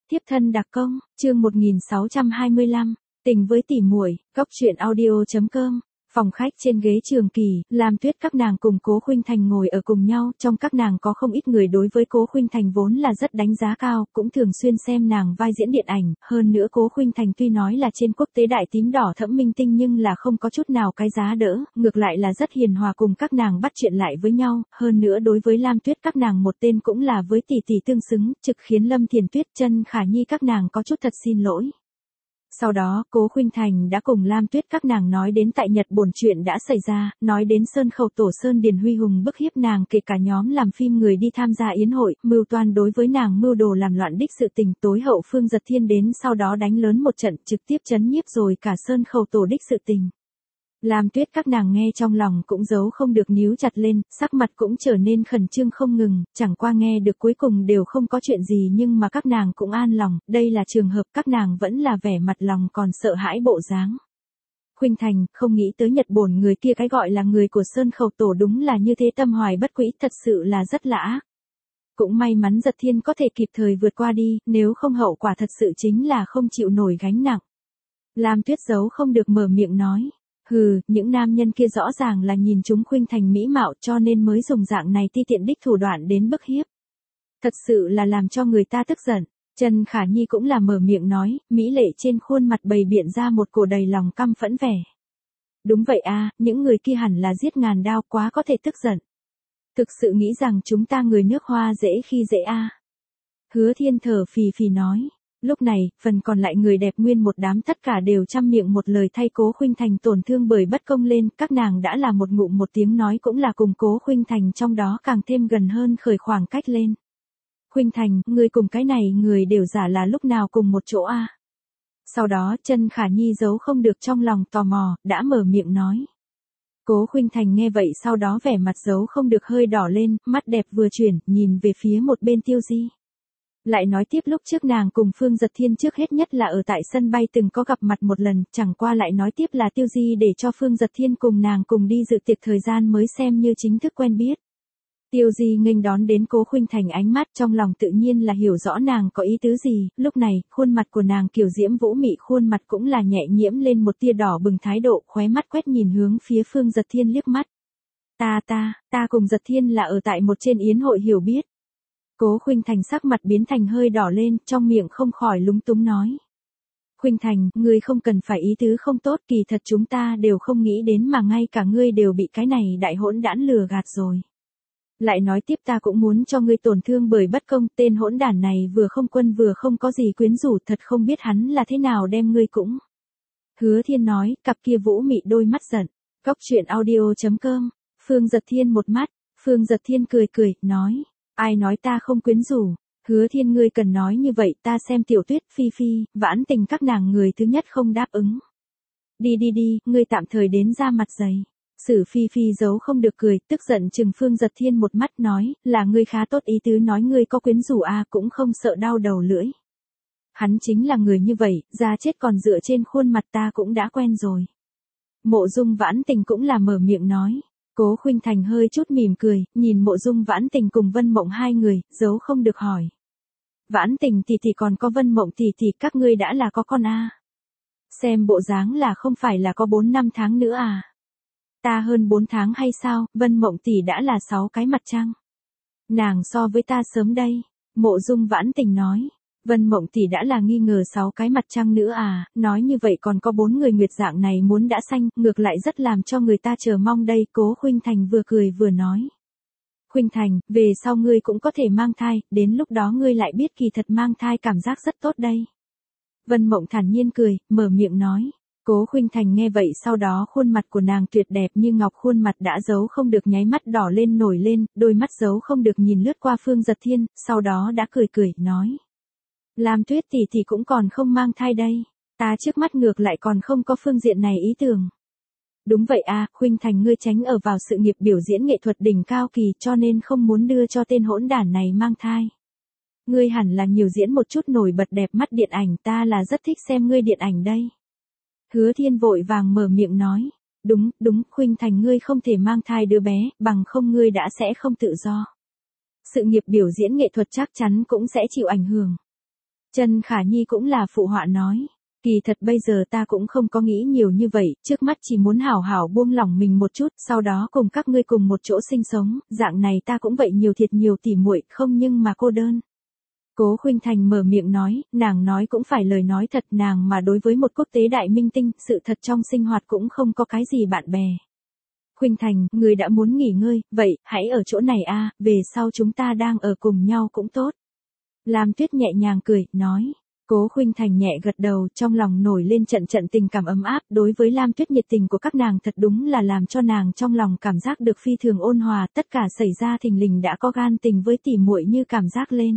Tiếp thân đặc công, chương 1625, tình với tỉ muội, góc truyện audio.com. Phòng khách trên ghế Trường Kỳ, Lam Tuyết các nàng cùng Cố Khuynh Thành ngồi ở cùng nhau, trong các nàng có không ít người đối với Cố Khuynh Thành vốn là rất đánh giá cao, cũng thường xuyên xem nàng vai diễn điện ảnh, hơn nữa Cố Khuynh Thành tuy nói là trên quốc tế đại tím đỏ thẫm minh tinh nhưng là không có chút nào cái giá đỡ, ngược lại là rất hiền hòa cùng các nàng bắt chuyện lại với nhau, hơn nữa đối với Lam Tuyết các nàng một tên cũng là với tỷ tỷ tương xứng, trực khiến Lâm Thiền Tuyết, Chân Khả Nhi các nàng có chút thật xin lỗi. Sau đó, Cố Khuynh Thành đã cùng Lam Tuyết các nàng nói đến tại Nhật Bổn chuyện đã xảy ra, nói đến Sơn Khẩu Tổ Sơn Điền Huy Hùng bức hiếp nàng kể cả nhóm làm phim người đi tham gia yến hội, mưu toan đối với nàng mưu đồ làm loạn đích sự tình, tối hậu Phương Giật Thiên đến sau đó đánh lớn một trận trực tiếp chấn nhiếp rồi cả Sơn Khẩu Tổ đích sự tình. Lam Tuyết các nàng nghe trong lòng cũng giấu không được níu chặt lên, sắc mặt cũng trở nên khẩn trương không ngừng, chẳng qua nghe được cuối cùng đều không có chuyện gì nhưng mà các nàng cũng an lòng, đây là trường hợp các nàng vẫn là vẻ mặt lòng còn sợ hãi bộ dáng. Khuynh Thành, không nghĩ tới Nhật Bổn người kia cái gọi là người của Sơn Khẩu Tổ đúng là như thế tâm hoài bất quỹ, thật sự là rất lạ. Cũng may mắn Giật Thiên có thể kịp thời vượt qua đi, nếu không hậu quả thật sự chính là không chịu nổi gánh nặng. Lam Tuyết giấu không được mở miệng nói. Hừ, những nam nhân kia rõ ràng là nhìn chúng Khuynh Thành mỹ mạo cho nên mới dùng dạng này ti tiện đích thủ đoạn đến bức hiếp. Thật sự là làm cho người ta tức giận. Chân Khả Nhi cũng là mở miệng nói, mỹ lệ trên khuôn mặt bày biện ra một cổ đầy lòng căm phẫn vẻ. Đúng vậy a, những người kia hẳn là giết ngàn đao, quá có thể tức giận. Thực sự nghĩ rằng chúng ta người nước Hoa dễ khi dễ a. Hứa Thiên thở phì phì nói. Lúc này, phần còn lại người đẹp nguyên một đám tất cả đều trăm miệng một lời thay Cố Khuynh Thành tổn thương bởi bất công lên, các nàng đã là một ngụm một tiếng nói cũng là cùng Cố Khuynh Thành trong đó càng thêm gần hơn khởi khoảng cách lên. Khuynh Thành, người cùng cái này người đều giả là lúc nào cùng một chỗ a? Sau đó, Chân Khả Nhi giấu không được trong lòng tò mò, đã mở miệng nói. Cố Khuynh Thành nghe vậy sau đó vẻ mặt giấu không được hơi đỏ lên, mắt đẹp vừa chuyển, nhìn về phía một bên Tiêu Di. Lại nói tiếp lúc trước nàng cùng Phương Giật Thiên trước hết nhất là ở tại sân bay từng có gặp mặt một lần, chẳng qua lại nói tiếp là Tiêu Di để cho Phương Giật Thiên cùng nàng cùng đi dự tiệc thời gian mới xem như chính thức quen biết. Tiêu Di nghênh đón đến Cố Khuynh Thành ánh mắt trong lòng tự nhiên là hiểu rõ nàng có ý tứ gì, lúc này, khuôn mặt của nàng kiểu diễm vũ mị khuôn mặt cũng là nhẹ nhiễm lên một tia đỏ bừng thái độ, khóe mắt quét nhìn hướng phía Phương Giật Thiên liếc mắt. Ta cùng Giật Thiên là ở tại một trên yến hội hiểu biết. Cố Khuynh Thành sắc mặt biến thành hơi đỏ lên, trong miệng không khỏi lúng túng nói. Khuynh Thành, ngươi không cần phải ý tứ không tốt, kỳ thật chúng ta đều không nghĩ đến mà ngay cả ngươi đều bị cái này đại hỗn đản lừa gạt rồi. Lại nói tiếp ta cũng muốn cho ngươi tổn thương bởi bất công, tên hỗn đản này vừa không quân vừa không có gì quyến rũ, thật không biết hắn là thế nào đem ngươi cũng. Hứa Thiên nói, cặp kia vũ mị đôi mắt giận. Góc truyện audio.com, Phương Giật Thiên một mắt, Phương Giật Thiên cười cười, nói. Ai nói ta không quyến rũ? Hứa Thiên ngươi cần nói như vậy, ta xem Tiểu Tuyết, Phi Phi, Vãn Tình các nàng người thứ nhất không đáp ứng. Đi, ngươi tạm thời đến ra mặt dày. Sử Phi Phi giấu không được cười, tức giận chừng Phương Giật Thiên một mắt nói, là ngươi khá tốt ý tứ nói ngươi có quyến rũ à, cũng không sợ đau đầu lưỡi. Hắn chính là người như vậy, ra chết còn dựa trên khuôn mặt ta cũng đã quen rồi. Mộ Dung Vãn Tình cũng là mở miệng nói. Cố Khuynh Thành hơi chút mỉm cười, nhìn Mộ Dung Vãn Tình cùng Vân Mộng hai người, giấu không được hỏi. Vãn Tình thì còn có Vân Mộng thì các ngươi đã là có con a? Xem bộ dáng là không phải là có 4-5 tháng nữa à? Ta hơn 4 tháng hay sao, Vân Mộng tỷ đã là 6 cái mặt trăng. Nàng so với ta sớm đây, Mộ Dung Vãn Tình nói. Vân Mộng tỷ đã là nghi ngờ 6 cái mặt trăng nữa à, nói như vậy còn có 4 người nguyệt dạng này muốn đã sanh, ngược lại rất làm cho người ta chờ mong đây, Cố Khuynh Thành vừa cười vừa nói. Khuynh Thành, về sau ngươi cũng có thể mang thai, đến lúc đó ngươi lại biết kỳ thật mang thai cảm giác rất tốt đây. Vân Mộng thản nhiên cười, mở miệng nói. Cố Khuynh Thành nghe vậy sau đó khuôn mặt của nàng tuyệt đẹp như ngọc khuôn mặt đã giấu không được nháy mắt đỏ lên nổi lên, đôi mắt giấu không được nhìn lướt qua Phương Giật Thiên, sau đó đã cười, nói. Lam Tuyết tỷ cũng còn không mang thai đây, ta trước mắt ngược lại còn không có phương diện này ý tưởng. Đúng vậy à, Khuynh Thành ngươi tránh ở vào sự nghiệp biểu diễn nghệ thuật đỉnh cao kỳ cho nên không muốn đưa cho tên hỗn đản này mang thai. Ngươi hẳn là nhiều diễn một chút nổi bật đẹp mắt điện ảnh, ta là rất thích xem ngươi điện ảnh đây. Hứa Thiên vội vàng mở miệng nói. Đúng, Khuynh Thành ngươi không thể mang thai đứa bé, bằng không ngươi đã sẽ không tự do. Sự nghiệp biểu diễn nghệ thuật chắc chắn cũng sẽ chịu ảnh hưởng. Trần Khả Nhi cũng là phụ họa nói. Kỳ thật bây giờ ta cũng không có nghĩ nhiều như vậy, trước mắt chỉ muốn hảo hảo buông lỏng mình một chút, sau đó cùng các ngươi cùng một chỗ sinh sống, dạng này ta cũng vậy nhiều thiệt nhiều tỉ muội, không nhưng mà cô đơn. Cố Khuynh Thành mở miệng nói, nàng nói cũng phải lời nói thật, nàng mà đối với một quốc tế đại minh tinh, sự thật trong sinh hoạt cũng không có cái gì bạn bè. Khuynh Thành, người đã muốn nghỉ ngơi, vậy, hãy ở chỗ này a, về sau chúng ta đang ở cùng nhau cũng tốt. Lam Tuyết nhẹ nhàng cười, nói. Cố Khuynh Thành nhẹ gật đầu, trong lòng nổi lên trận trận tình cảm ấm áp, đối với Lam Tuyết nhiệt tình của các nàng thật đúng là làm cho nàng trong lòng cảm giác được phi thường ôn hòa, tất cả xảy ra thình lình đã có gan tình với tỉ muội như cảm giác lên.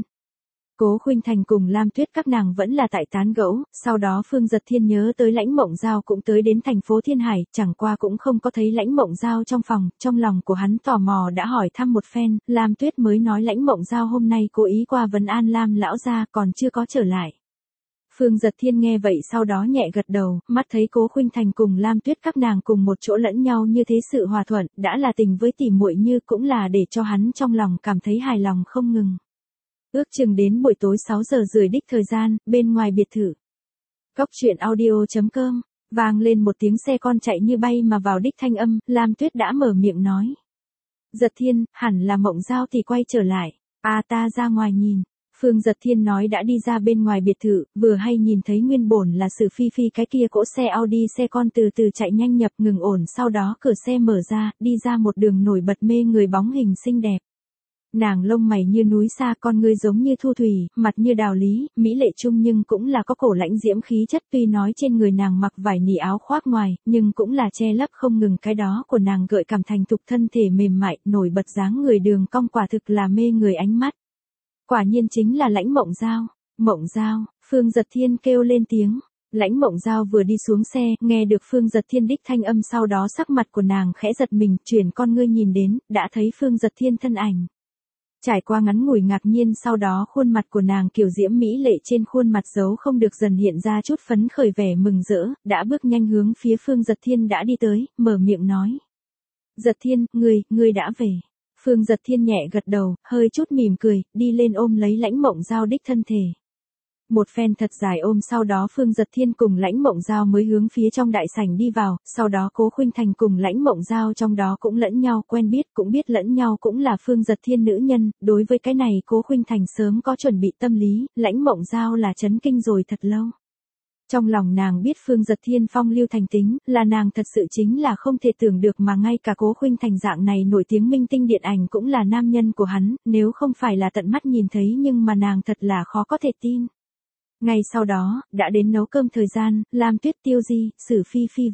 Cố Khuynh Thành cùng Lam Tuyết các nàng vẫn là tại tán gẫu, sau đó Phương Giật Thiên nhớ tới Lãnh Mộng Giao cũng tới đến thành phố Thiên Hải, chẳng qua cũng không có thấy Lãnh Mộng Giao trong phòng, trong lòng của hắn tò mò đã hỏi thăm một phen, Lam Tuyết mới nói Lãnh Mộng Giao hôm nay cố ý qua vấn an Lam lão gia còn chưa có trở lại. Phương Giật Thiên nghe vậy sau đó nhẹ gật đầu, mắt thấy Cố Khuynh Thành cùng Lam Tuyết các nàng cùng một chỗ lẫn nhau như thế sự hòa thuận, đã là tình với tỉ muội như cũng là để cho hắn trong lòng cảm thấy hài lòng không ngừng. Ước chừng đến buổi tối 6 giờ rưỡi đích thời gian, bên ngoài biệt thự. Góc truyện audio.com, vang lên một tiếng xe con chạy như bay mà vào đích thanh âm, Lam Tuyết đã mở miệng nói. Giật Thiên, hẳn là Mộng Giao thì quay trở lại, ta ra ngoài nhìn. Phương Giật Thiên nói đã đi ra bên ngoài biệt thự, vừa hay nhìn thấy nguyên bổn là Sử Phi Phi cái kia cỗ xe Audi xe con từ từ chạy nhanh nhập ngừng ổn, sau đó cửa xe mở ra, đi ra một đường nổi bật mê người bóng hình xinh đẹp. Nàng lông mày như núi xa, con ngươi giống như thu thủy, mặt như đào lý, mỹ lệ chung nhưng cũng là có cổ lãnh diễm khí chất, tuy nói trên người nàng mặc vải nỉ áo khoác ngoài, nhưng cũng là che lấp không ngừng cái đó của nàng gợi cảm thành thục thân thể mềm mại, nổi bật dáng người đường cong quả thực là mê người ánh mắt. Quả nhiên chính là Lãnh Mộng Giao. Mộng Giao, Phương Giật Thiên kêu lên tiếng. Lãnh Mộng Giao vừa đi xuống xe, nghe được Phương Giật Thiên đích thanh âm, sau đó sắc mặt của nàng khẽ giật mình, chuyển con ngươi nhìn đến, đã thấy Phương Giật Thiên thân ảnh. Trải qua ngắn ngủi ngạc nhiên, sau đó khuôn mặt của nàng kiều diễm mỹ lệ, trên khuôn mặt giấu không được dần hiện ra chút phấn khởi vẻ mừng rỡ, đã bước nhanh hướng phía Phương Giật Thiên đã đi tới, mở miệng nói. Giật Thiên, ngươi đã về. Phương Giật Thiên nhẹ gật đầu, hơi chút mỉm cười, đi lên ôm lấy Lãnh Mộng Giao đích thân thể. Một phen thật dài ôm, sau đó Phương Giật Thiên cùng Lãnh Mộng Giao mới hướng phía trong đại sảnh đi vào, sau đó Cố Khuynh Thành cùng Lãnh Mộng Giao trong đó cũng lẫn nhau quen biết, cũng biết lẫn nhau cũng là Phương Giật Thiên nữ nhân, đối với cái này Cố Khuynh Thành sớm có chuẩn bị tâm lý, Lãnh Mộng Giao là chấn kinh rồi thật lâu. Trong lòng nàng biết Phương Giật Thiên phong lưu thành tính, là nàng thật sự chính là không thể tưởng được, mà ngay cả Cố Khuynh Thành dạng này nổi tiếng minh tinh điện ảnh cũng là nam nhân của hắn, nếu không phải là tận mắt nhìn thấy nhưng mà nàng thật là khó có thể tin. Ngay sau đó, đã đến nấu cơm thời gian, Lam Tuyết, Tiêu Di, Sử Phi Phi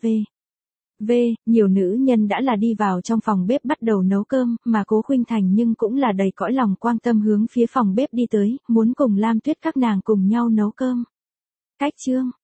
nhiều nữ nhân đã là đi vào trong phòng bếp bắt đầu nấu cơm, mà Cố Khuynh Thành nhưng cũng là đầy cõi lòng quan tâm hướng phía phòng bếp đi tới, muốn cùng Lam Tuyết các nàng cùng nhau nấu cơm. Cách chương